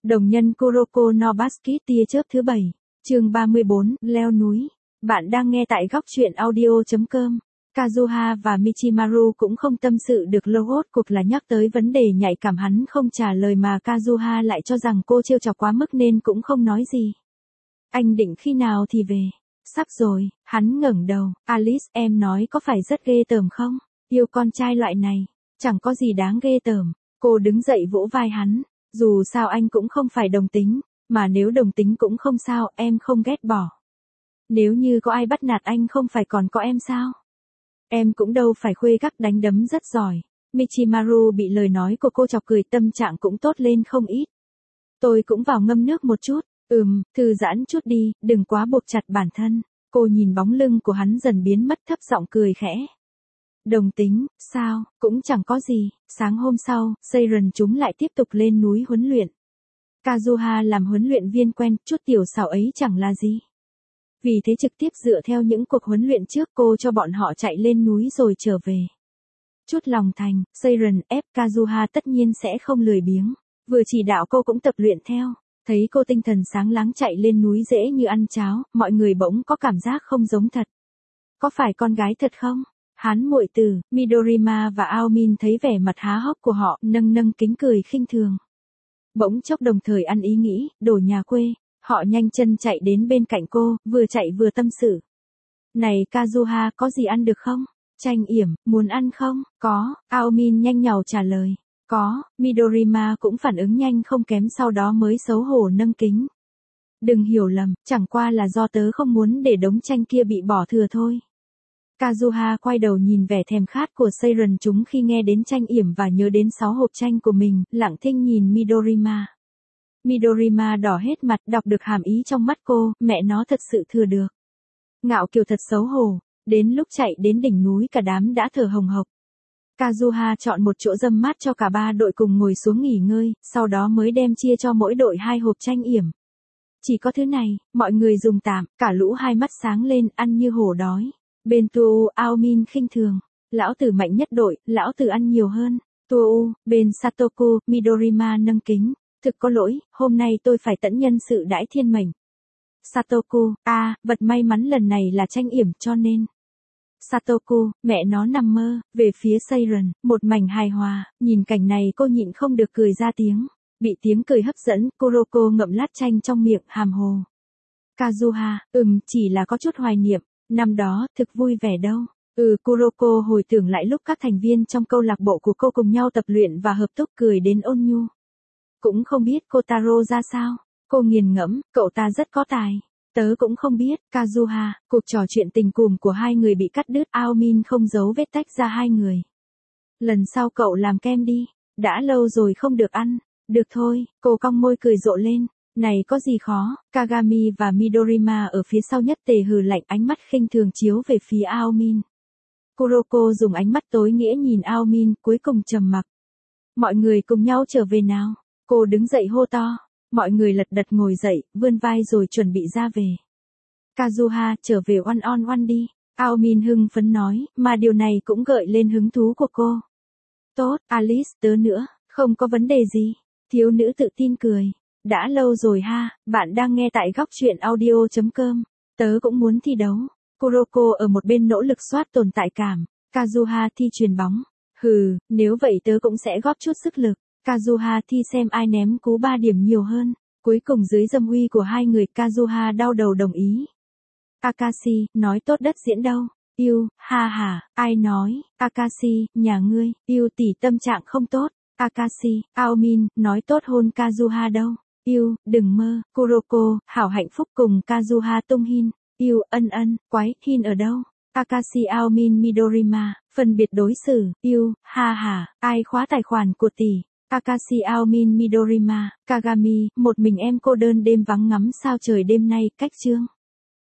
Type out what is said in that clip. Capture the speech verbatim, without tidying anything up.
Đồng nhân Kuroko no Basket tia chớp thứ bảy, chương ba mươi bốn, leo núi. Bạn đang nghe tại góc truyện audio chấm com. Kazuha và Michimaru cũng không tâm sự được lâu hốt cuộc là nhắc tới vấn đề nhạy cảm hắn không trả lời mà Kazuha lại cho rằng cô trêu chọc quá mức nên cũng không nói gì. Anh định khi nào thì về? Sắp rồi, hắn ngẩng đầu, Alice em nói có phải rất ghê tởm không? Yêu con trai loại này, chẳng có gì đáng ghê tởm. Cô đứng dậy vỗ vai hắn, dù sao anh cũng không phải đồng tính, mà nếu đồng tính cũng không sao, em không ghét bỏ. Nếu như có ai bắt nạt anh không phải còn có em sao? Em cũng đâu phải khuê các đánh đấm rất giỏi. Michimaru bị lời nói của cô chọc cười tâm trạng cũng tốt lên không ít. Tôi cũng vào ngâm nước một chút, ừm, thư giãn chút đi, đừng quá buộc chặt bản thân. Cô nhìn bóng lưng của hắn dần biến mất thấp giọng cười khẽ. Đồng tính, sao, cũng chẳng có gì. Sáng hôm sau, Seiren chúng lại tiếp tục lên núi huấn luyện. Kazuha làm huấn luyện viên quen, chút tiểu xảo ấy chẳng là gì. Vì thế trực tiếp dựa theo những cuộc huấn luyện trước cô cho bọn họ chạy lên núi rồi trở về. Chút lòng thành, Seiren ép Kazuha tất nhiên sẽ không lười biếng. Vừa chỉ đạo cô cũng tập luyện theo. Thấy cô tinh thần sáng láng chạy lên núi dễ như ăn cháo, mọi người bỗng có cảm giác không giống thật. Có phải con gái thật không? Hán muội tử, Midorima và Aomin thấy vẻ mặt há hốc của họ, nâng nâng kính cười khinh thường. Bỗng chốc đồng thời ăn ý nghĩ, đồ nhà quê, họ nhanh chân chạy đến bên cạnh cô, vừa chạy vừa tâm sự. Này Kazuha, có gì ăn được không? Chanh yểm, muốn ăn không? Có, Aomin nhanh nhảu trả lời. Có, Midorima cũng phản ứng nhanh không kém sau đó mới xấu hổ nâng kính. Đừng hiểu lầm, chẳng qua là do tớ không muốn để đống chanh kia bị bỏ thừa thôi. Kazuha quay đầu nhìn vẻ thèm khát của Seiren chúng khi nghe đến chanh yểm và nhớ đến sáu hộp chanh của mình, lặng thinh nhìn Midorima. Midorima đỏ hết mặt đọc được hàm ý trong mắt cô, mẹ nó thật sự thừa được. Ngạo kiều thật xấu hổ, đến lúc chạy đến đỉnh núi cả đám đã thở hồng hộc. Kazuha chọn một chỗ râm mát cho cả ba đội cùng ngồi xuống nghỉ ngơi, sau đó mới đem chia cho mỗi đội hai hộp chanh yểm. Chỉ có thứ này, mọi người dùng tạm, cả lũ hai mắt sáng lên ăn như hổ đói. Bên Tuo Aomin khinh thường, lão tử mạnh nhất đội, lão tử ăn nhiều hơn. Tuo, bên Satoku, Midorima nâng kính, thực có lỗi, hôm nay tôi phải tận nhân sự đãi thiên mệnh. Satoku, a, à, vật may mắn lần này là chanh yểm cho nên. Satoku, mẹ nó nằm mơ, về phía Seiren, một mảnh hài hòa, nhìn cảnh này cô nhịn không được cười ra tiếng. Bị tiếng cười hấp dẫn, Kuroko ngậm lát chanh trong miệng, hàm hồ. Kazuha, ừm, chỉ là có chút hoài niệm. Năm đó, thực vui vẻ đâu. Ừ, Kuroko hồi tưởng lại lúc các thành viên trong câu lạc bộ của cô cùng nhau tập luyện và hợp túc cười đến ôn nhu. Cũng không biết Kotaro ra sao. Cô nghiền ngẫm, cậu ta rất có tài. Tớ cũng không biết, Kazuha, cuộc trò chuyện tình cùm của hai người bị cắt đứt, Aomin không giấu vết tách ra hai người. Lần sau cậu làm kem đi, đã lâu rồi không được ăn. Được thôi, cô cong môi cười rộ lên. Này có gì khó, Kagami và Midorima ở phía sau nhất tề hừ lạnh ánh mắt khinh thường chiếu về phía Aomin. Kuroko dùng ánh mắt tối nghĩa nhìn Aomin cuối cùng trầm mặc. Mọi người cùng nhau trở về nào. Cô đứng dậy hô to. Mọi người lật đật ngồi dậy, vươn vai rồi chuẩn bị ra về. Kazuha trở về one on one đi. Aomin hưng phấn nói, mà điều này cũng gợi lên hứng thú của cô. Tốt, Alice tớ nữa, không có vấn đề gì. Thiếu nữ tự tin cười. Đã lâu rồi ha, bạn đang nghe tại góc truyện audio chấm com. Tớ cũng muốn thi đấu. Kuroko ở một bên nỗ lực soát tồn tại cảm. Kazuha thi chuyền bóng. Hừ, nếu vậy tớ cũng sẽ góp chút sức lực. Kazuha thi xem ai ném cú ba điểm nhiều hơn. Cuối cùng dưới dâm uy của hai người, Kazuha đau đầu đồng ý. Akashi, nói tốt đất diễn đâu. Yêu, ha ha, ai nói, Akashi, nhà ngươi, yêu tỷ tâm trạng không tốt. Akashi, Aomin, nói tốt hôn Kazuha đâu. Yêu, đừng mơ, Kuroko, hảo hạnh phúc cùng Kazuha tung hin. Yêu, ân ân, quái, hin ở đâu? Akashi Aomin Midorima, phân biệt đối xử, yêu, ha ha, ai khóa tài khoản của tỷ? Akashi Aomin Midorima, Kagami, một mình em cô đơn đêm vắng ngắm sao trời đêm nay, cách chương.